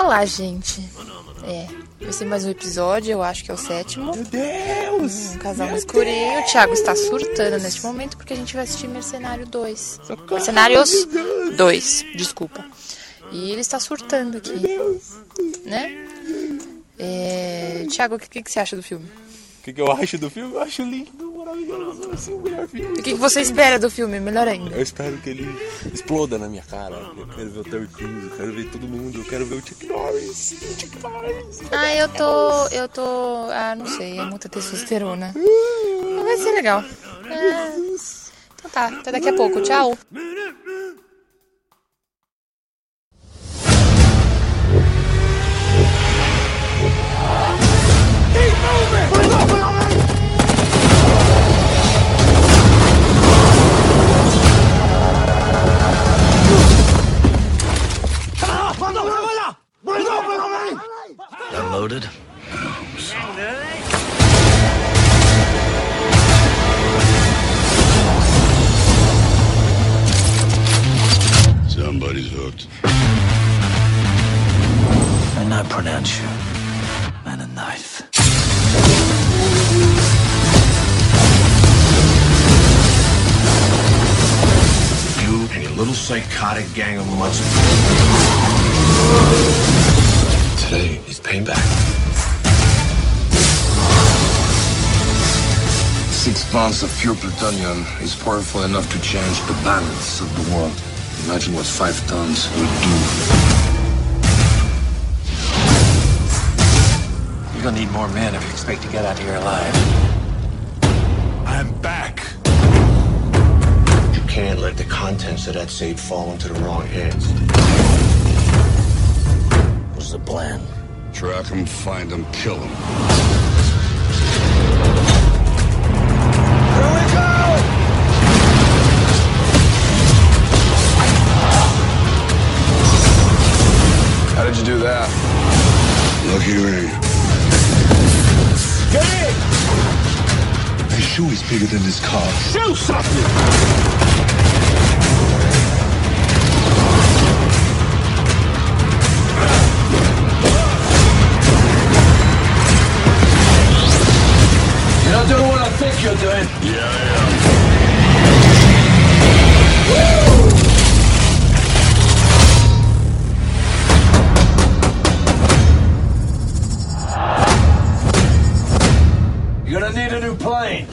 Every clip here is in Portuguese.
falar, gente. Vai ser mais um episódio, eu acho que é o 7º. Meu Deus! Um casal no escurinho. O Thiago está surtando neste momento porque a gente vai assistir Mercenário 2. Socorro, Mercenários 2, desculpa. E ele está surtando aqui. Né? Thiago, o que você acha do filme? O que eu acho do filme? Eu acho lindo, maravilhoso. Assim, o melhor filme. O que você espera do filme? Melhor ainda. Eu espero que ele exploda na minha cara. Eu quero ver o Terry Crews, eu quero ver todo mundo, eu quero ver o Chuck Norris. Eu tô... não sei, é muita testosterona. Mas vai ser legal. Então tá, até daqui a pouco. Tchau. Unloaded. Somebody's hooked. And I pronounce you man a knife. You and your little psychotic gang of mutts. Today is payback. 6 pounds of pure plutonium is powerful enough to change the balance of the world. Imagine what 5 tons would do. You're gonna need more men if you expect to get out of here alive. I'm back. You can't let the contents of that safe fall into the wrong hands. What's the plan? Track him, find him, kill him. Here we go! How did you do that? Lucky ring. Get in! His shoe is bigger than this car. Shoot something! You're doing what I think you're doing. Yeah, I am. You're gonna need a new plane.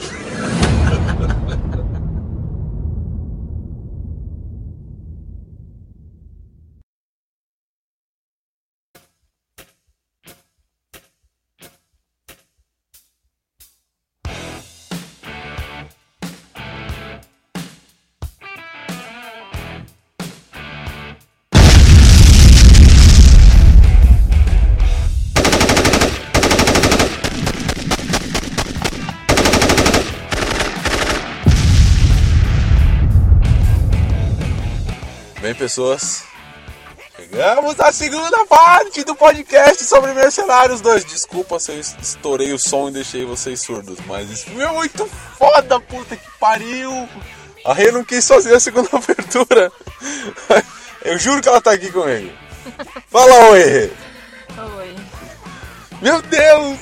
Bem, pessoas, chegamos à segunda parte do podcast sobre Mercenários 2. Desculpa se eu estourei o som e deixei vocês surdos, mas esse filme é muito foda, puta que pariu. A Rê não quis fazer a segunda abertura. Eu juro que ela tá aqui comigo. Fala oi, Rê. Oi. Meu Deus.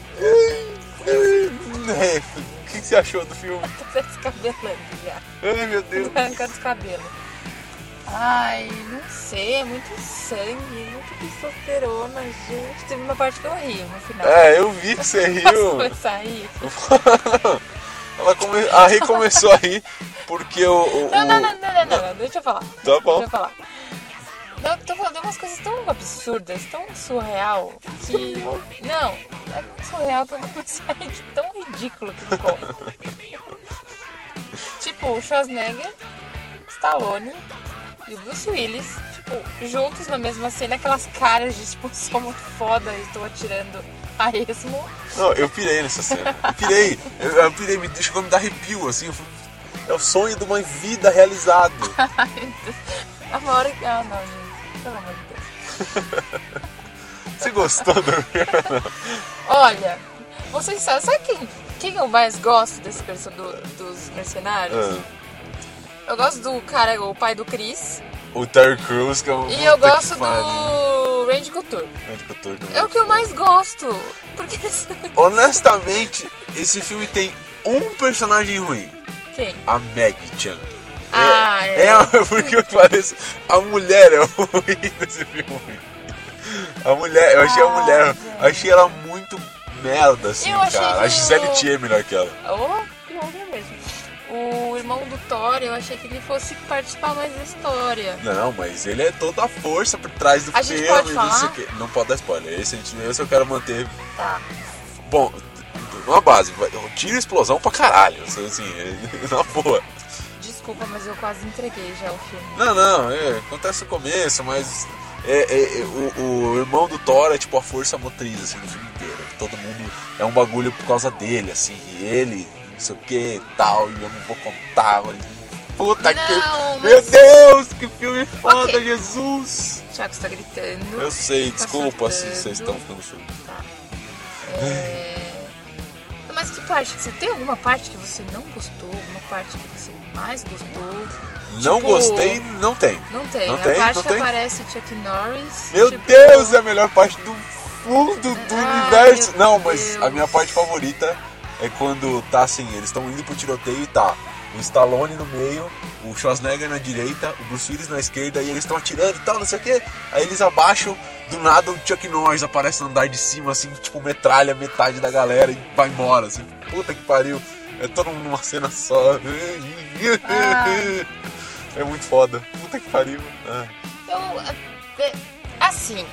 Rê, o que você achou do filme? Tô descabelando já. Ai, meu Deus. Arranca dos cabelos. Ai, não sei, é muito sangue, muito testosterona, gente. Teve uma parte que eu ri no final. Eu vi que você riu. Posso começar a rir? A Rê começou a rir porque Não, deixa eu falar. Tá bom. Deixa eu falar. Não, tô falando de umas coisas tão absurdas, tão surreal, que... Não, é tão surreal que eu comecei a rir de tão ridículo que ficou. Tipo, o Schwarzenegger, Stallone e o Bruce Willis, tipo, juntos na mesma cena, aquelas caras de, tipo, sou muito foda e tô atirando a esmo. Não, eu pirei nessa cena. Eu pirei, me chegou a me dar arrepio, assim. É o sonho de uma vida realizado. A hora que... Ah, não, gente. Pelo amor de Deus. Você gostou do filme? Olha, vocês sabem, sabe quem eu mais gosto desse dos mercenários? Eu gosto do cara, o pai do Chris. O Terry Crews, que é o... E eu gosto do O Randy Couture. Randy Couture É o que eu mais gosto. Porque... Honestamente, esse filme tem um personagem ruim. Quem? A Maggie Chan. Porque eu pareço. A mulher é o ruim desse filme. A mulher, eu achei a mulher. Achei ela muito merda, assim, cara. A Gisele Thier é melhor que ela. Que onda mesmo. O irmão do Thor, eu achei que ele fosse participar mais da história. Não, mas ele é toda a força por trás do filme. Gente pode falar? Não sei o quê. Não pode dar spoiler. Esse eu quero manter. Tá. Bom, numa base, tiro explosão pra caralho. Assim, na boa. Desculpa, mas eu quase entreguei já o filme. Não, acontece no começo, mas o irmão do Thor é tipo a força motriz, assim, no filme inteiro. Todo mundo é um bagulho por causa dele, assim, e ele, não sei o que tal, e eu não vou contar. Puta que... Mas... Meu Deus, que filme foda, okay. Jesus! O Thiago está gritando. Eu sei, tá desculpa surtando. se vocês estão ficando surdos. Tá. Mas que parte? Você tem alguma parte que você não gostou? Alguma parte que você mais gostou? Não tipo... gostei, não tem. Não tem. Não a tem, parte não que tem. aparece Chuck Norris. Meu tipo... Deus, é a melhor parte do mundo, do universo. Não, mas Deus. A minha parte favorita é quando tá assim, eles estão indo pro tiroteio e tá o Stallone no meio, o Schwarzenegger na direita, o Bruce Willis na esquerda, e eles estão atirando e tal, não sei o que. Aí eles abaixam, do nada o Chuck Norris aparece no andar de cima, assim, tipo, metralha metade da galera e vai embora, assim. Puta que pariu. É todo mundo numa cena só. É muito foda. Puta que pariu. Assim.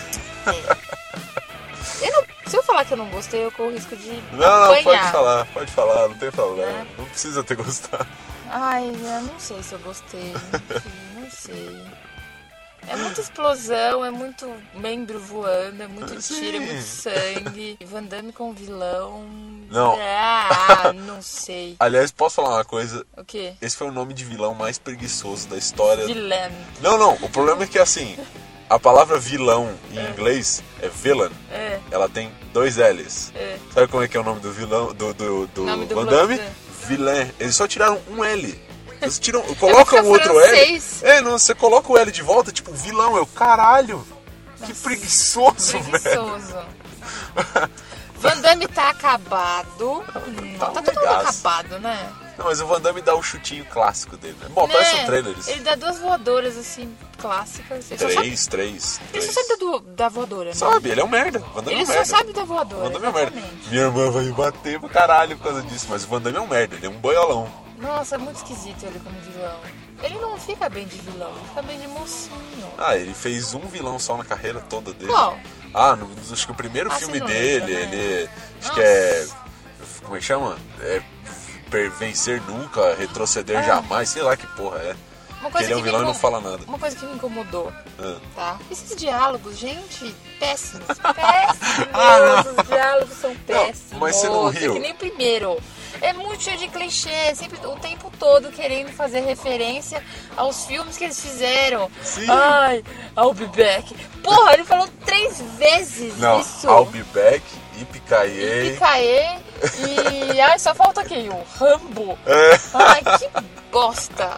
Se eu falar que eu não gostei, eu corro o risco de Não, apanhar. pode falar, não tem problema. Não precisa ter gostado. Ai, eu não sei se eu gostei. Não sei. É muita explosão, é muito membro voando, é muito tiro, é muito sangue. Van Damme com vilão. Não. Não sei. Aliás, posso falar uma coisa? O quê? Esse foi o nome de vilão mais preguiçoso da história. Vilão. Não, o problema é que assim, a palavra vilão em inglês é villain. Ela tem 2 L's. Sabe como é que é o nome do vilão do nome do Van Damme? vilão. Villain. Eles só tiraram um L. Eles colocam outro francês. L. Você coloca o L de volta, tipo, vilão. Caralho. Que preguiçoso, velho. Van Damme tá acabado. Tá todo mundo acabado, né? Não, mas o Van Damme dá o chutinho clássico dele, né? Bom, parece um trailer isso. Ele dá 2 voadoras, assim, clássicas. Três. Ele só sabe da voadora, né? Sabe, ele é um merda. Van Damme ele é um merda. só sabe da voadora. Van Damme é um merda. Minha irmã vai me bater pra caralho por causa disso, mas o Van Damme é um merda, ele é um boiolão. Nossa, é muito esquisito ele como vilão. Ele não fica bem de vilão, ele fica bem de mocinho. Ele fez um vilão só na carreira toda dele. Qual? Acho que o primeiro filme não dele, lembro, né? ele... Acho que é... Como é que chama? Vencer nunca, retroceder jamais, sei lá que porra é. Porque ele é um vilão e não fala nada. Uma coisa que me incomodou, tá? Esses diálogos, gente, péssimos. Os diálogos são péssimos. Mas você não riu? É que nem o primeiro. É muito cheio de clichê, sempre o tempo todo querendo fazer referência aos filmes que eles fizeram. Sim. Ai, I'll be back. Porra, ele falou 3 vezes isso. I'll be back, Yippee-ki-yay. E ai, só falta aqui o Rambo. Ai, que bosta.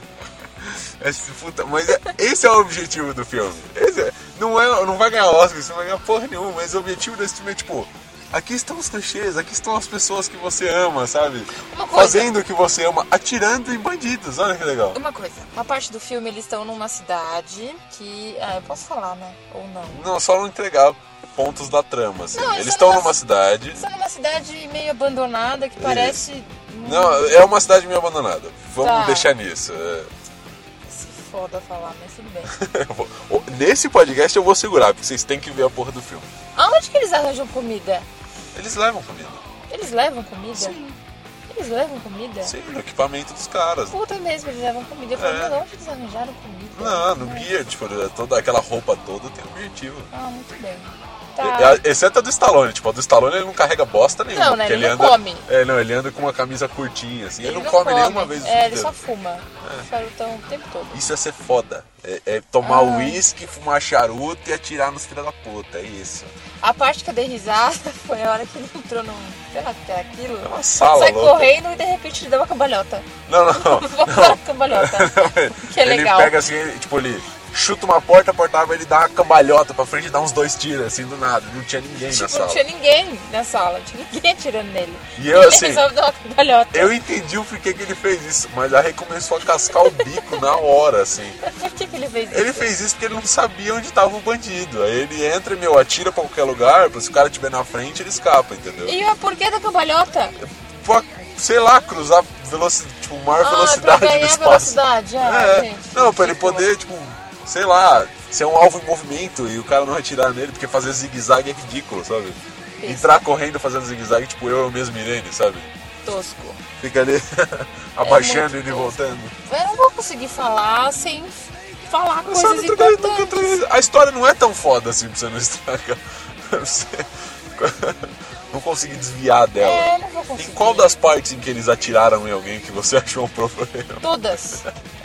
Mas esse é o objetivo do filme. Não vai ganhar Oscar, isso não vai ganhar porra nenhuma, mas o objetivo desse filme é tipo... Aqui estão os clichês, aqui estão as pessoas que você ama, sabe? Fazendo o que você ama, atirando em bandidos, olha que legal. Uma parte do filme eles estão numa cidade que... eu posso falar, né? Ou não? Não, só não entregar pontos da trama, assim. Não, eles estão numa cidade... Estão numa cidade meio abandonada, que parece... Não, é uma cidade meio abandonada. Vamos deixar nisso. Se foda falar, mas tudo bem. Nesse podcast eu vou segurar, porque vocês têm que ver a porra do filme. Aonde que eles arranjam comida? Eles levam comida. Eles levam comida? Sim. Eles levam comida? Sim, no equipamento dos caras. Puta mesmo, eles levam comida. Eu falei, mas onde eles arranjaram comida? Não, no guia, tipo, toda aquela roupa toda tem um objetivo. Muito bem. Exceto a do Stallone, tipo, a do Stallone ele não carrega bosta nenhuma. Não, né? Ele não come. Ele anda com uma camisa curtinha, assim. Ele não come nenhuma vez. Ele só fuma. Charutão o tempo todo. Isso é ser foda. É tomar uísque, fumar charuto e atirar nos filhos da puta. É isso. A parte que eu dei risada foi a hora que ele entrou num... Sei lá o que é aquilo. É uma sala sai louca. correndo e de repente ele dá uma cambalhota. Não. Uma cambalhota. Que é legal. Ele pega assim, tipo, ele chuta uma porta, a porta abre, ele dá uma cambalhota pra frente e dá uns 2 tiros, assim, do nada. Não tinha ninguém na sala. Não tinha ninguém na sala, não tinha ninguém atirando nele. E eu, ele assim, resolve dar uma cambalhota. Eu entendi o porquê que ele fez isso, mas aí começou a cascar o bico na hora, assim. Mas por que ele fez isso? Ele fez isso porque ele não sabia onde tava o bandido. Aí ele entra e, atira pra qualquer lugar, se o cara estiver na frente, ele escapa, entendeu? E o porquê da cambalhota? Pra, sei lá, cruzar velocidade, tipo, maior velocidade pra ganhar do espaço. velocidade, gente. Não, pra ele poder, tipo, sei lá, ser um alvo em movimento e o cara não atirar nele, porque fazer zigue-zague é ridículo, sabe? Isso. Entrar correndo fazendo zigue-zague, tipo eu mesmo, Irene, sabe? Tosco. Fica ali abaixando e voltando. Eu não vou conseguir falar sem falar Só coisas não tra- importantes. A história não é tão foda assim pra você não estragar. Você não conseguir desviar dela. Não vou conseguir. Em qual das partes em que eles atiraram em alguém que você achou um problema? Todas.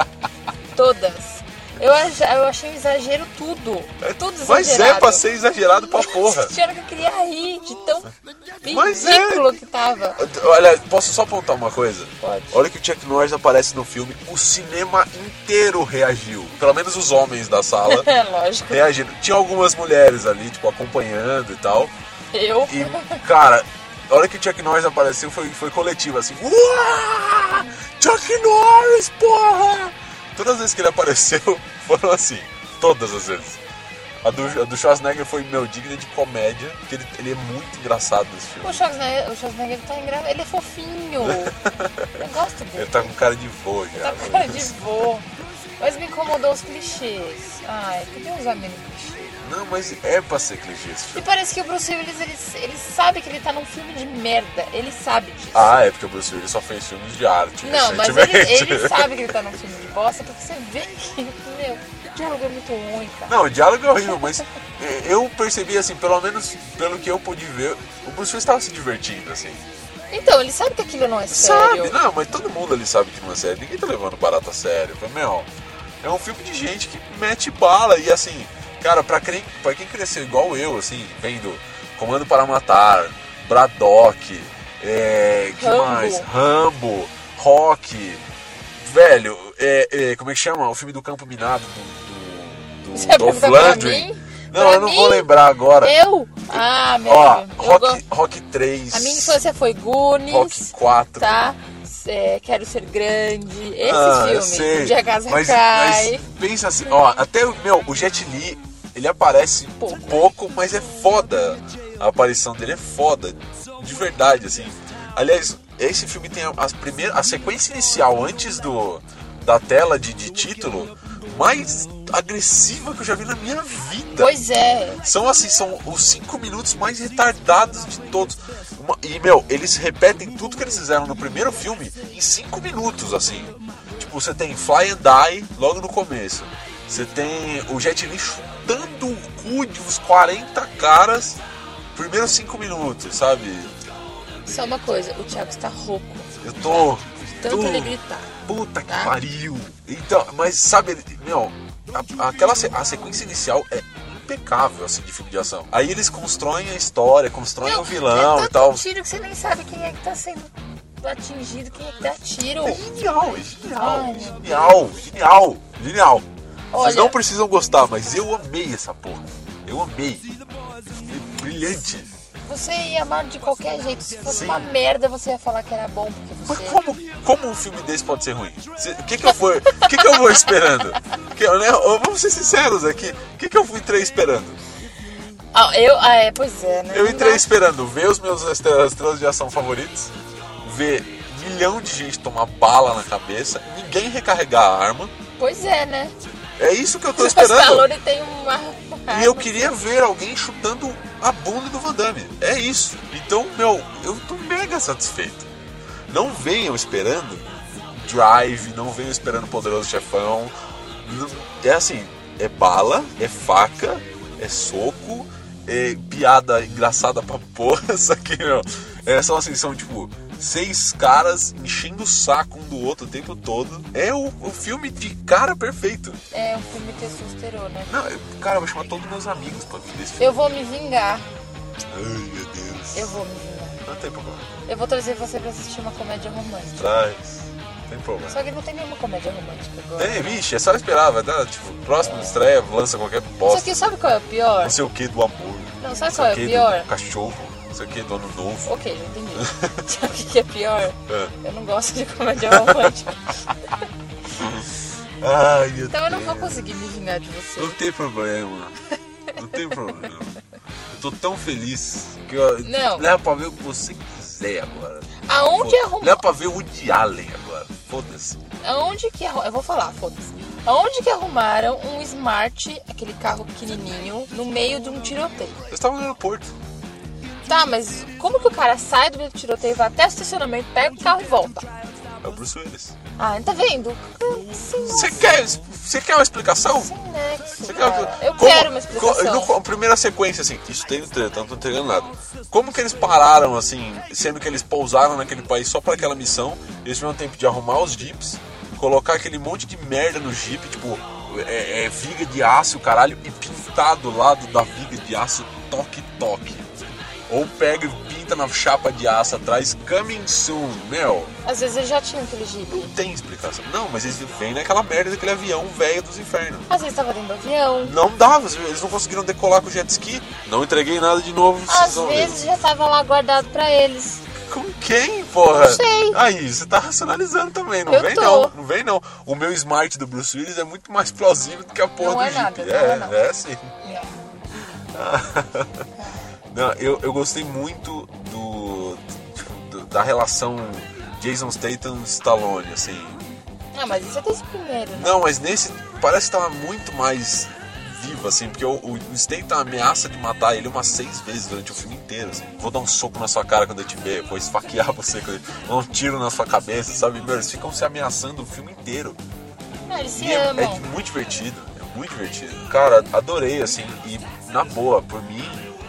Todas. Eu achei um exagero tudo. Tudo exagerado. Mas é pra ser exagerado pra porra. Tinha hora que eu queria rir de tão Mas ridículo que tava. Olha, posso só apontar uma coisa? Pode. Olha que o Chuck Norris aparece no filme, o cinema inteiro reagiu. Pelo menos os homens da sala É lógico. reagiram. Tinha algumas mulheres ali, tipo, acompanhando e tal. Eu. E, cara, a hora que o Chuck Norris apareceu foi coletivo, assim. Uau! Chuck Norris, porra! Todas as vezes que ele apareceu, foram assim. Todas as vezes. A do Schwarzenegger foi, digna de comédia, porque ele é muito engraçado nesse filme. O Schwarzenegger tá engraçado. Ele é fofinho. Eu gosto dele. Ele tá com cara de vô já. Tá com cara de vô. Mas me incomodou os clichês. Ai, podia usar menos clichê. Não, mas é pra ser clichê esse E filme. parece que o Bruce Willis, ele sabe que ele tá num filme de merda. Ele sabe disso. Ah, é porque o Bruce Willis só fez filmes de arte Não, mas recentemente. ele sabe que ele tá num filme de bosta, porque você vê que, o diálogo é muito ruim, cara. Não, o diálogo é horrível, mas eu percebi, assim, pelo menos pelo que eu pude ver, o Bruce Willis tava se divertindo, assim. Então, ele sabe que aquilo não é sério. Sabe? Não, mas todo mundo ali sabe que não é sério. Ninguém tá levando barato a sério. É um filme de gente que mete bala e, assim, cara, pra quem cresceu igual eu, assim, vendo Comando para Matar, Braddock, que Rambo. mais? Rambo, Rock, velho, como é que chama? O filme do Campo Minado Você do vai Dolph perguntar pra Lundgren. mim? Não, Pra eu não mim? vou lembrar agora. Eu? Ah, meu Ó, amigo. Eu gosto- Rock 3. A minha infância foi Goonies, Rock 4. tá? Quero Ser Grande. Esses Eu filmes. sei. O Dia a Casa mas Cai. pensa assim, até o Jet Li, ele aparece pouco, mas é foda. A aparição dele é foda, de verdade, assim. Aliás, esse filme tem a sequência inicial antes da tela de título mais agressiva que eu já vi na minha vida. Pois é. São os 5 minutos mais retardados de todos. E, eles repetem tudo que eles fizeram no primeiro filme em 5 minutos, assim. Tipo, você tem Fly and Die logo no começo. Você tem o Jet Li chutando o cu de uns 40 caras primeiros 5 minutos, sabe? Só uma coisa, o Thiago está rouco. Eu tô... Tanto ele gritar. Puta que Tá? pariu. Então, mas sabe, a sequência inicial é impecável, assim, de filme de ação. Aí eles constroem a história, constroem o vilão é e tal. tanto tiro que você nem sabe quem é que tá sendo atingido, quem é que dá tiro. É genial, Ai, genial. Vocês Olha- não precisam gostar, mas eu amei essa porra. Eu amei. É brilhante. Você ia amar de qualquer jeito. Se fosse Sim. uma merda, você ia falar que era bom, porque Mas você... como um filme desse pode ser ruim? O que eu vou esperando? Vamos ser sinceros aqui. O que eu entrei esperando? Pois é, né? Eu Não entrei dá- esperando ver os meus estrelas de ação favoritos, ver milhão de gente tomar bala na cabeça, ninguém recarregar a arma. Pois é, né? É isso que eu tô O esperando. Stallone tem uma... E eu queria ver alguém chutando a bunda do Van Damme. É isso. Então, eu tô mega satisfeito. Não venham esperando Drive, não venham esperando Poderoso Chefão. É assim, é bala, é faca, é soco, é piada engraçada pra porra. Só que, são tipo 6 caras enchendo o saco um do outro o tempo todo. É o filme de cara perfeito. É um filme testosterona. Não, cara, eu vou chamar todos meus amigos pra ver esse filme. Eu vou me vingar. Ai, meu Deus. Eu vou me vingar. Não tem problema. Eu vou trazer você pra assistir uma comédia romântica. Traz. Tem problema. Só que não tem nenhuma comédia romântica agora. Tem, vixe, é só esperar, vai dar, tipo, próximo estreia, lança qualquer bosta. Só que sabe qual é o pior? Não sei o que do amor. Não, sabe qual é o sei o que pior? do cachorro, não sei o que do ano novo. Ok, já entendi. Sabe o que é pior? É. Eu não gosto de comédia romântica. Ai, meu Então eu não vou Deus. conseguir me vingar de você. Não tem problema. Não tem problema. Eu tô tão feliz que eu Não. leva pra ver o que você quiser agora. Aonde arrumar? Leva pra ver o Woody Allen agora. Foda-se. Aonde que eu vou falar, foda-se. Aonde que arrumaram um Smart, aquele carro pequenininho, no meio de um tiroteio? Eu estava no aeroporto. Tá, mas como que o cara sai do meio do tiroteio, vai até o estacionamento, pega o carro e volta? É o Bruce Willis. Ah, tá vendo? Você quer uma explicação? Sem nexo, Você cara. Eu como- quero uma explicação. Primeira sequência, assim, isso tem no trailer, então não tô entregando nada. Como que eles pararam, assim, sendo que eles pousaram naquele país só pra aquela missão, eles tiveram tempo de arrumar os jeeps, colocar aquele monte de merda no jeep, tipo, viga de aço, caralho, e pintar do lado da viga de aço toque-toque. Ou pega e pinta na chapa de aço atrás, coming soon, meu. Às vezes eles já tinham aquele jeep. Não tem explicação. Não, mas eles vêm naquela merda daquele avião velho dos infernos. Às vezes tava dentro do avião. Não dava, eles não conseguiram decolar com o jet ski. Não entreguei nada de novo. Às vocês vão ver. vezes já tava lá guardado pra eles. Com quem, porra? Não sei. Aí, você tá racionalizando também. Não Eu vem tô. não, não vem não. O meu Smart do Bruce Willis é muito mais plausível do que a porra Não do é Jeep. nada, não é não. É sim. É. Não, eu gostei muito da relação Jason Statham e Stallone, assim. Não, mas isso é desse primeiro, né? Não, mas nesse parece que tava muito mais vivo, assim, porque o Statham ameaça de matar ele umas 6 vezes durante o filme inteiro, assim. Vou dar um soco na sua cara quando eu te ver, vou esfaquear você, vou dar um tiro na sua cabeça, sabe? Meu, eles ficam se ameaçando o filme inteiro. Não, eles se E é amam. muito divertido, é muito divertido. Cara, adorei, assim, e na boa, por mim,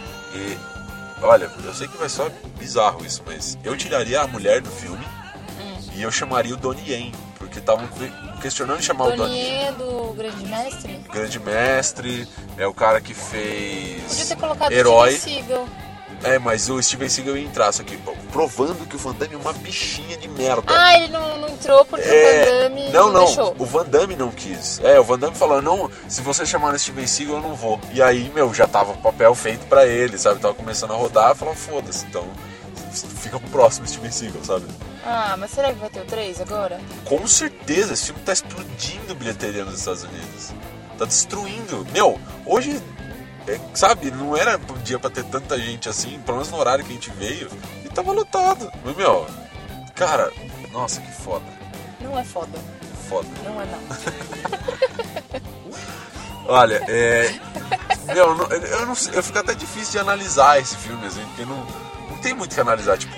olha, eu sei que vai ser bizarro isso, mas eu tiraria a mulher do filme e eu chamaria o Donnie Yen, porque estavam questionando chamar o Donnie Yen. Donnie é do Grande Mestre? Grande mestre, é o cara que fez Podia ter colocado Herói. o Steven Seagal. É, mas o Steven Seagal ia entrar, só que provando que o Van Damme é uma bichinha de merda. Ah, ele não entrou porque o Van Damme não, deixou. o Van Damme não quis. O Van Damme falou, não, se você chamar no Steven Seagal eu não vou. E aí, meu, já tava o papel feito pra ele, sabe? Tava começando a rodar, falou, foda-se, então fica pro próximo Steven Seagal, sabe? Ah, mas será que vai ter o 3 agora? Com certeza, esse filme tá explodindo bilheteria nos Estados Unidos. Tá destruindo. Meu, hoje, sabe, não era dia pra ter tanta gente assim, pelo menos no horário que a gente veio, e tava lotado. Mas, meu, cara, nossa, que foda. Não é foda. Foda. Não é não. Olha, meu, eu não sei, eu fico até difícil de analisar esse filme, assim, porque não tem muito o que analisar, tipo,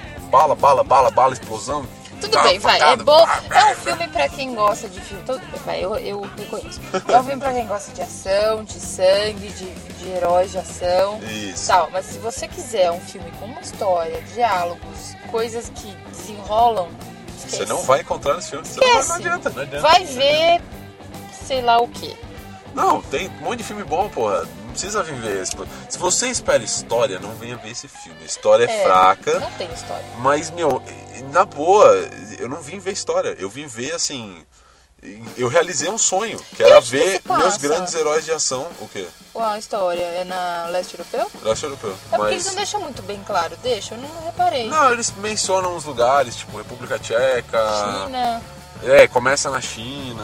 bala, explosão. Tudo bem, vai. É bom. É um filme pra quem gosta de filme. Tudo bem, vai. Eu reconheço. É um filme pra quem gosta de ação, de sangue, de heróis de ação. Isso. Tal. Mas se você quiser um filme com uma história, diálogos, coisas que desenrolam, esquece. Você não vai encontrar nesse filme. Esquece. Não adianta. Vai ver sei lá o quê. Não, tem um monte de filme bom, porra. Não precisa vir ver esse. Se você espera história, não venha ver esse filme. A história é fraca. Não tem história. Mas, meu, na boa, eu não vim ver história. Eu vim ver, assim... Eu realizei um sonho, que era onde que ver se passa? meus grandes heróis de ação. O quê? A história é na leste europeu? Leste europeu. É porque eles não deixam muito bem claro. Deixa? Eu não reparei. Não, eles mencionam uns lugares, tipo República Tcheca... China... Começa na China.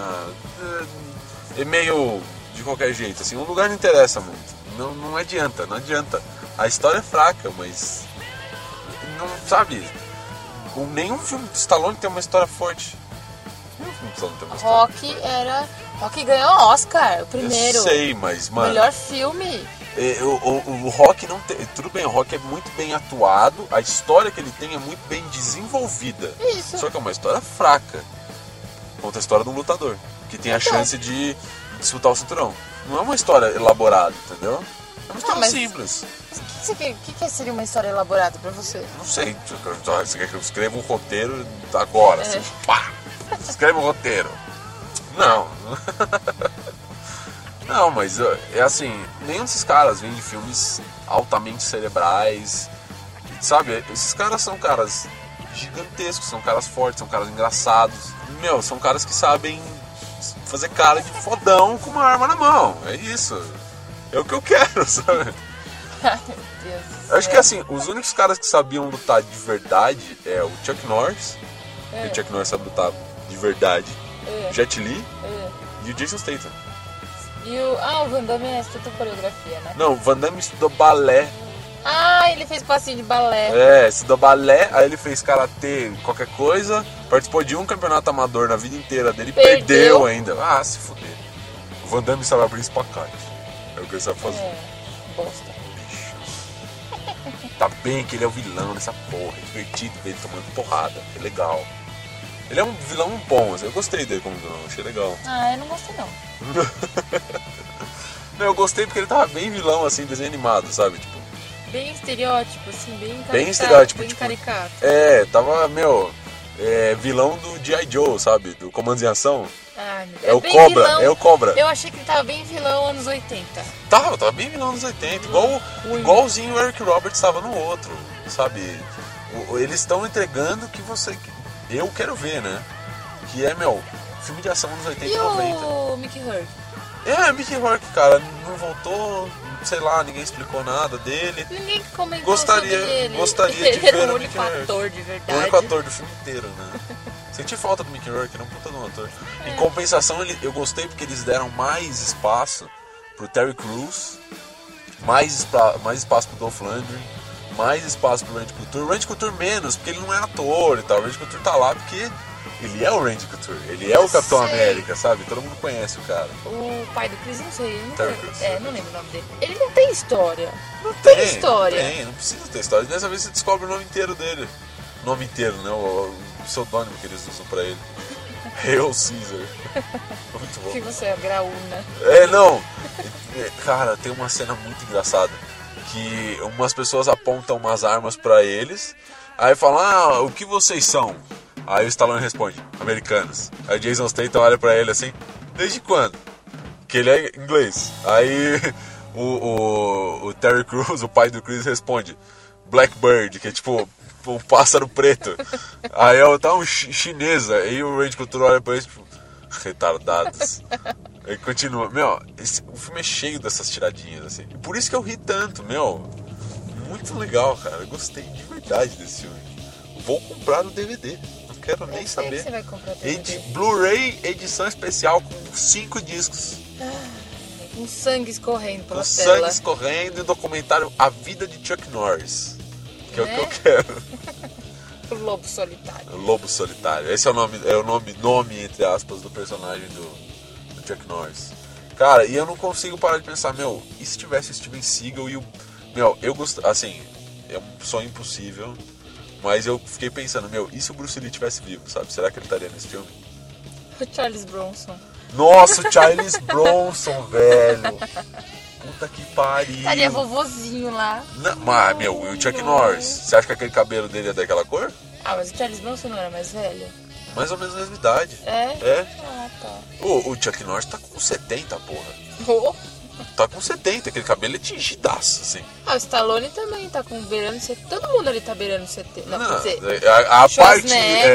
É meio de qualquer jeito, assim. Um lugar não interessa muito. Não adianta. A história é fraca, mas... Não, sabe... Nenhum filme de Stallone tem uma história forte. Nenhum filme de Stallone tem uma história. Rock ganhou Oscar, o primeiro. Eu sei, mas, mano... Melhor filme. O Rock não tem... Tudo bem, o Rock é muito bem atuado. A história que ele tem é muito bem desenvolvida. Isso. Só que é uma história fraca. Conta a história de um lutador que tem a chance de disputar o cinturão. Não é uma história elaborada, entendeu? É uma história simples. O que seria uma história elaborada pra você? Não sei. Você quer que eu escreva um roteiro agora? Assim, pá! Escreva um roteiro. Não. Não, mas é assim, nenhum desses caras vem de filmes altamente cerebrais. Sabe, esses caras são caras gigantescos, são caras fortes, são caras engraçados. Meu, são caras que sabem fazer cara de fodão com uma arma na mão. É isso. É o que eu quero, sabe? Ai, meu Deus do céu. Acho que assim, os únicos caras que sabiam lutar de verdade é o Chuck Norris. E o Chuck Norris sabe lutar de verdade. Jet Li e o Jason Statham. E o Van Damme estudou coreografia, né? Não, o Van Damme estudou balé. Ah, ele fez passinho de balé. É, estudou balé, aí ele fez karatê, qualquer coisa. Participou de um campeonato amador na vida inteira dele e perdeu ainda. Ah, se fuder. O Van Damme sabe abrir espacate. É o que ele sabe fazer. Bosta. Tá bem que ele é o vilão dessa porra. É divertido ver ele tomando porrada. É legal. Ele é um vilão bom. Eu gostei dele como vilão. Achei legal. Ah, eu não gostei não. Não, eu gostei porque ele tava bem vilão, assim, desenho animado, sabe? Tipo, bem estereótipo, assim, bem caricato. Bem estereótipo, bem tipo, caricato. É, tava, vilão do G.I. Joe, sabe? Do Comandos em Ação. Ai, meu Deus. É o bem Cobra, vilão. é o Cobra. Eu achei que ele tava bem vilão anos 80. Tava bem vilão nos 80. Igualzinho o Eric Roberts tava no outro, sabe? Eles estão entregando que eu quero ver, né? Que é, filme de ação nos 80 e 90. o Mickey Rourke? Mickey Rourke, cara, não voltou, sei lá, ninguém explicou nada dele. Ninguém comentou Gostaria sobre ele. de ele ver era o o Mickey único Rourke. ator de verdade. O único ator do filme inteiro, né? Senti falta do Mickey Rourke, não puta de um ator. Em compensação, eu gostei porque eles deram mais espaço pro Terry Crews, mais espaço pro Dolph Lundgren, mais espaço pro Randy Couture. O Randy Couture menos, porque ele não é ator e tal. O Randy Couture tá lá porque ele é o Randy Couture, ele é o Capitão América, sabe? Todo mundo conhece o cara. O pai do Chris, não sei, eu não Terry lembro. Crews. Não lembro o nome dele. Ele não tem história. Não tem história. Não precisa ter história. Dessa vez você descobre o nome inteiro dele. O nome inteiro, né? O pseudônimo que eles usam pra ele. Hail Caesar. Muito bom. Que você é graúna. Não. Cara, tem uma cena muito engraçada. Que umas pessoas apontam umas armas pra eles. Aí falam, o que vocês são? Aí o Stallone responde, americanos. Aí o Jason Statham olha pra ele assim, desde quando? Que ele é inglês. Aí o Terry Crews, o pai do Chris, responde, Blackbird, que é tipo um pássaro preto. Aí tá um chinesa. Aí o Randy Couture olha pra ele, tipo, retardados. Aí continua. O filme é cheio dessas tiradinhas, assim. E por isso que eu ri tanto, muito legal, cara. Eu gostei de verdade desse filme. Vou comprar o DVD. Não quero nem saber. Que você vai comprar DVD? Blu-ray edição especial com 5 discos. Com sangue escorrendo pela Com tela. sangue escorrendo e documentário A Vida de Chuck Norris. Que é o que eu quero. O Lobo Solitário. O Lobo Solitário. Esse é o nome entre aspas, do personagem do Chuck Norris. Cara, e eu não consigo parar de pensar, e se tivesse o Steven Seagal e o... eu gosto, assim, é um sonho impossível, mas eu fiquei pensando, e se o Bruce Lee estivesse vivo, sabe? Será que ele estaria nesse filme? O Charles Bronson. Nossa, o Charles Bronson, velho. Puta que pariu. Estaria vovozinho lá. Não, mas, e o Chuck Norris? Você acha que aquele cabelo dele é daquela cor? Ah, mas o Charles Bronson não era mais velho? Mais ou menos a mesma idade. É? Ah, tá. O Chuck Norris tá com 70, porra. Oh. Tá com 70, aquele cabelo é tingidaço, assim. Ah, o Stallone também tá com beirando 70. Todo mundo ali tá beirando 70. Não, quer dizer, a parte...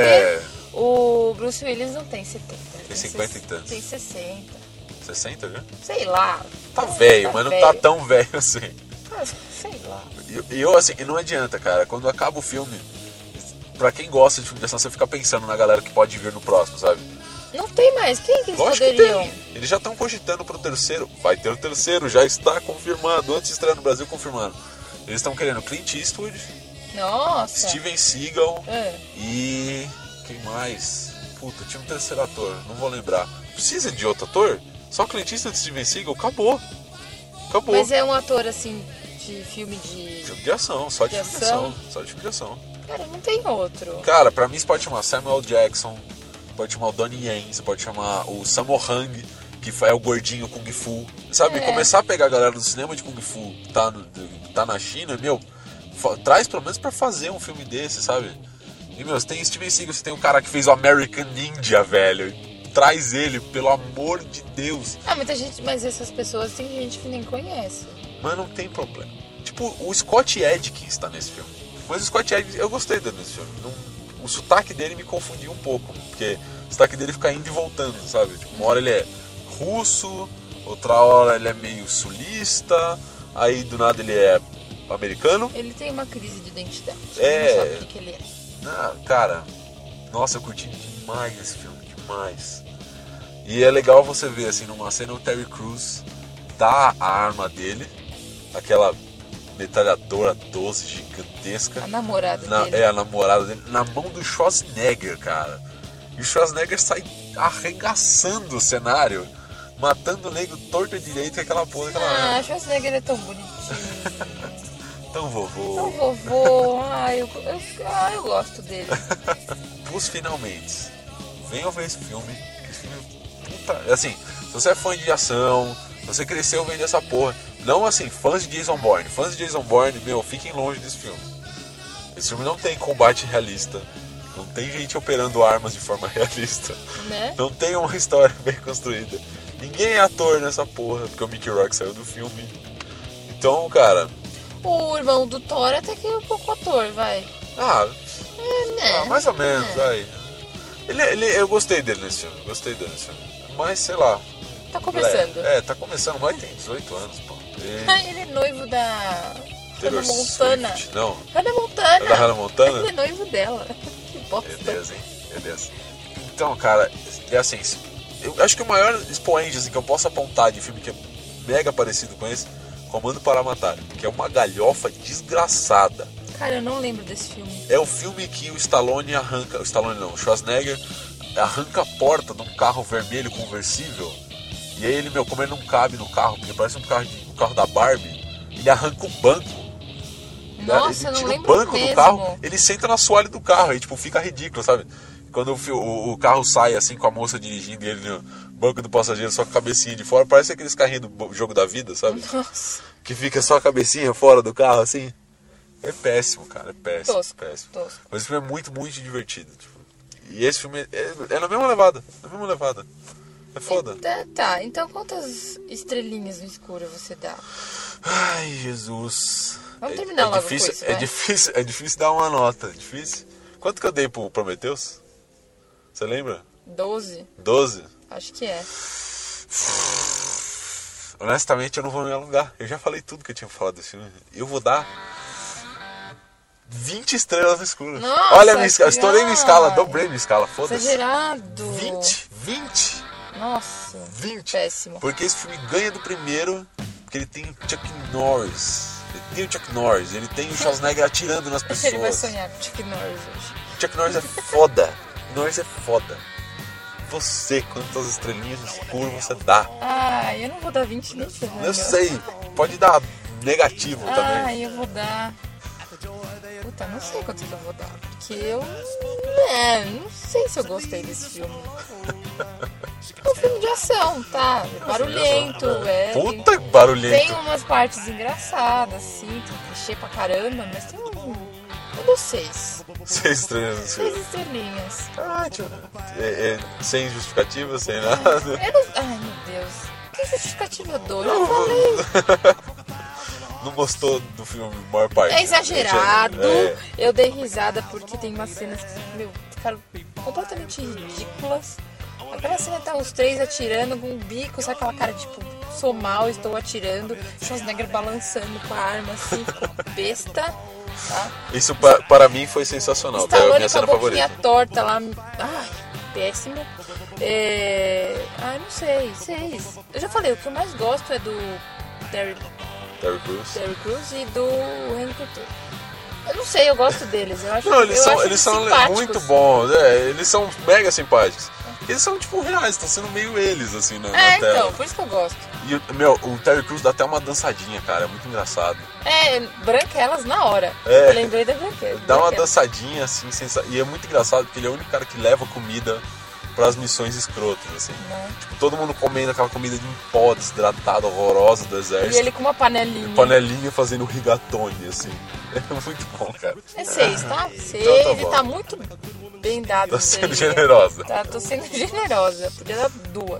O Bruce Willis não tem 70. Tem 50 e tantos. Tem 60. 60, viu? Sei lá. Tá velho, mas não tá tão velho assim. Sei lá. E eu, assim, não adianta, cara. Quando acaba o filme, pra quem gosta de filme de ação, você fica pensando na galera que pode vir no próximo, sabe? Não tem mais. Quem que eles Lógico poderiam? que tem. Eles já estão cogitando pro terceiro. Vai ter o terceiro, já está confirmado. Antes de estrear no Brasil, confirmado. Eles estão querendo Clint Eastwood, Nossa. Steven Seagal e... quem mais? Puta, tinha um terceiro ator, não vou lembrar. Precisa de outro ator? Só Clint Eastwood e Steven Seagal? Acabou. Mas é um ator, assim, de filme de... Filme de ação, só de filme de ação. Só de filme de ação. Cara, não tem outro. Cara, pra mim você pode chamar Samuel Jackson, pode chamar o Donnie Yen, você pode chamar o Sammo Hung, que é o gordinho Kung Fu. Sabe, começar a pegar a galera do cinema de Kung Fu que tá na China, traz pelo menos pra fazer um filme desse, sabe? E, você tem Steven Seagal, você tem o cara que fez o American Ninja, velho. Traz ele, pelo amor de Deus. Ah, muita gente, mas essas pessoas tem gente que nem conhece. Mas não tem problema. Tipo, o Scott Adkins tá nesse filme. Mas o Scott Adkins, eu gostei dele nesse filme. o sotaque dele me confundia um pouco, porque o sotaque dele fica indo e voltando, sabe? Tipo, uma hora ele é russo, outra hora ele é meio sulista, aí do nada ele é americano. Ele tem uma crise de identidade. É. Ele não sabe o que ele é. Ah, cara, nossa, eu curti demais esse filme, demais. E é legal você ver, assim, numa cena o Terry Crews dá a arma dele, aquela metralhadora 12 gigantesca. A namorada dele. É, a namorada dele, na mão do Schwarzenegger, cara. E o Schwarzenegger sai arregaçando o cenário, matando o nego torto e direito com aquela porra, aquela arma. Ah, Schwarzenegger é tão bonitinho. Tão vovô. Tão vovô. Eu gosto dele. Os finalmente. Venham ver esse filme. Esse filme, puta, assim, se você é fã de ação, se você cresceu vendo essa porra. Não assim, fãs de Jason Bourne. Fãs de Jason Bourne, meu, fiquem longe desse filme. Esse filme não tem combate realista. Não tem gente operando armas de forma realista. Né? Não tem uma história bem construída. Ninguém é ator nessa porra, porque o Mickey Rourke saiu do filme. Então, cara... O irmão do Thor até que é um pouco ator, vai. Ah, mais ou menos, vai. Eu gostei dele nesse filme, Mas, sei lá. Tá começando. Tá começando, mas tem 18 anos, pô. Ele é noivo da Taylor Hannah Montana. Swift, não. Hannah Montana. É da Hannah Montana? Ele é noivo dela. Que bosta. Beleza, hein? Beleza. Então, cara, é assim, eu acho que o maior expoente assim, que eu posso apontar de filme que é mega parecido com esse, Comando para Matar, que é uma galhofa desgraçada. Cara, eu não lembro desse filme. É o filme que o Stallone arranca... O Stallone não, o Schwarzenegger arranca a porta de um carro vermelho conversível. E aí ele, como ele não cabe no carro, porque parece um carro da Barbie, ele arranca o banco. Nossa, ele não tira lembro o banco mesmo. do carro, ele senta no assoalho do carro, aí tipo, fica ridículo, sabe? Quando o carro sai assim com a moça dirigindo e ele no banco do passageiro só com a cabecinha de fora, parece aqueles carrinhos do jogo da vida, sabe? Nossa. Que fica só a cabecinha fora do carro, assim. É péssimo, cara, é péssimo. Tosco. Mas esse filme é muito, muito divertido. Tipo. E esse filme é na mesma levada. É foda. Tá, então quantas estrelinhas no escuro você dá? Ai, Jesus. Vamos terminar logo difícil, com isso, vai. é difícil dar uma nota. Difícil. Quanto que eu dei pro Prometheus? Você lembra? 12? 12? Acho que é. Honestamente, eu não vou me alongar. Eu já falei tudo que eu tinha falado desse filme. Eu vou dar 20 estrelas no escuro. Nossa, olha a minha escala. Estourei minha escala, dobrei minha escala. Foda-se. Exagerado. 20. Nossa. 20. Péssimo. Porque esse filme ganha do primeiro, porque ele tem o Chuck Norris. Ele tem o Schwarzenegger atirando nas pessoas. Ele vai sonhar com o Chuck Norris hoje. Chuck Norris é foda. Norris é foda. Você, quantas estrelinhas no escuro você dá? Eu não vou dar 20 nem ferrando. Eu sei, pode dar negativo também. Eu vou dar... Puta, não sei quanto que eu vou dar. Porque eu... não sei se eu gostei desse filme. É um filme de ação, tá? Barulhento, Puta barulhento. Tem umas partes engraçadas, assim, tem clichê pra caramba, mas tem eu dou 6. 6 estrelinhas no escuro. 6 estrelinhas. Sem justificativa, sem nada. Ai, meu Deus. Que justificativa eu dou? Eu falei. Não gostou do filme, maior parte. É exagerado. Eu dei risada porque tem umas cenas que, ficaram completamente ridículas. Aquela cena tá os três atirando com um bico, sabe aquela cara tipo, sou mal, estou atirando. Schwarzenegger balançando com a arma assim, ficou besta. Tá? Isso para mim foi sensacional. Stallone a minha cena com a boquinha favorita. torta lá. Ai, péssimo. Não sei, 6. Eu já falei, o que eu mais gosto é do Terry Crews e do Henry Cavill. Eu não sei, eu gosto deles. Eu acho, eles são muito bons. Eles são mega simpáticos. Eles são tipo reais, estão sendo meio eles assim na tela. Então, por isso que eu gosto. E o Terry Crews dá até uma dançadinha, cara, é muito engraçado. Branquelas na hora. Eu lembrei da branquela. Dá uma dançadinha assim, e é muito engraçado porque ele é o único cara que leva comida pras missões escrotas, assim. Tipo, todo mundo comendo aquela comida de pó, desidratada, horrorosa do exército. E ele com uma panelinha. Panelinha fazendo rigatone, assim. É muito bom, cara. É 6, tá? 6, então, e tá muito bem dado. Tô sendo generosa. Tá, tô sendo generosa. Podia dar 2.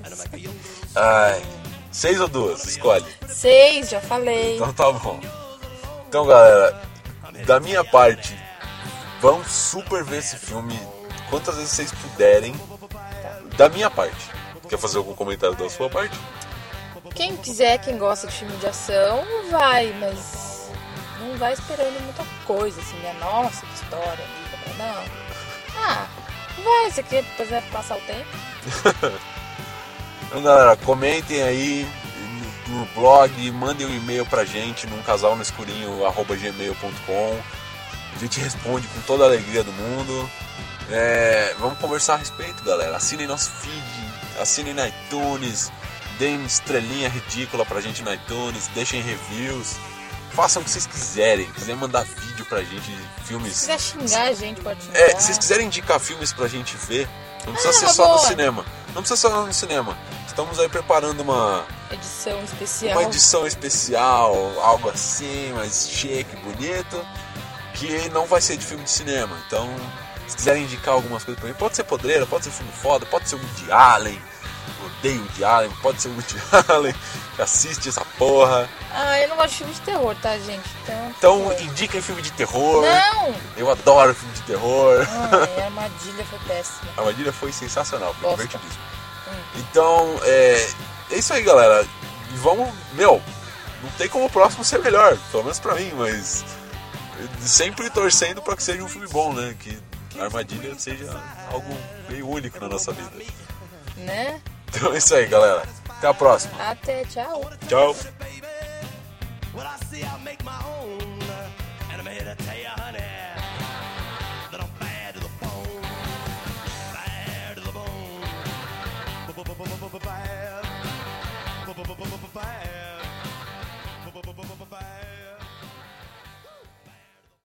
6 ou 2? Escolhe. 6, já falei. Então tá bom. Então, galera, da minha parte, vão super ver esse filme quantas vezes vocês puderem, da minha parte. Quer fazer algum comentário da sua parte? Quem quiser, quem gosta de filme de ação, vai, mas não vai esperando muita coisa, assim, né? Nossa, que história, não. Vai, você quer passar o tempo? Então, galera, comentem aí no blog, mandem um e-mail pra gente no casalnoescurinho@gmail.com. A gente responde com toda a alegria do mundo. Vamos conversar a respeito, galera. Assinem nosso feed, assinem na iTunes, deem estrelinha ridícula pra gente na iTunes, deixem reviews, façam o que vocês quiserem. Se quiserem mandar vídeo pra gente, filmes. Se quiser xingar a gente, pode xingar. Se vocês quiserem indicar filmes pra gente ver, não precisa ser só no cinema. Não precisa ser só no cinema. Estamos aí preparando uma edição especial, algo assim, mais chique, bonito, que não vai ser de filme de cinema. Então, se quiserem indicar algumas coisas pra mim, pode ser podreira, pode ser filme foda, pode ser o Woody Allen. Odeio o Woody Allen, pode ser o Woody Allen que assiste essa porra. Eu não gosto de filme de terror, tá, gente? Então indiquem filme de terror. Não! Eu adoro filme de terror. A Armadilha foi péssima. A Armadilha foi sensacional, foi divertidíssimo. Então, é isso aí, galera. E vamos, não tem como o próximo ser melhor, pelo menos pra mim, mas sempre torcendo pra que seja um filme bom, né? Que a Armadilha seja algo meio único na nossa vida. Né? Então é isso aí, galera. Até a próxima. Até, tchau. Tchau.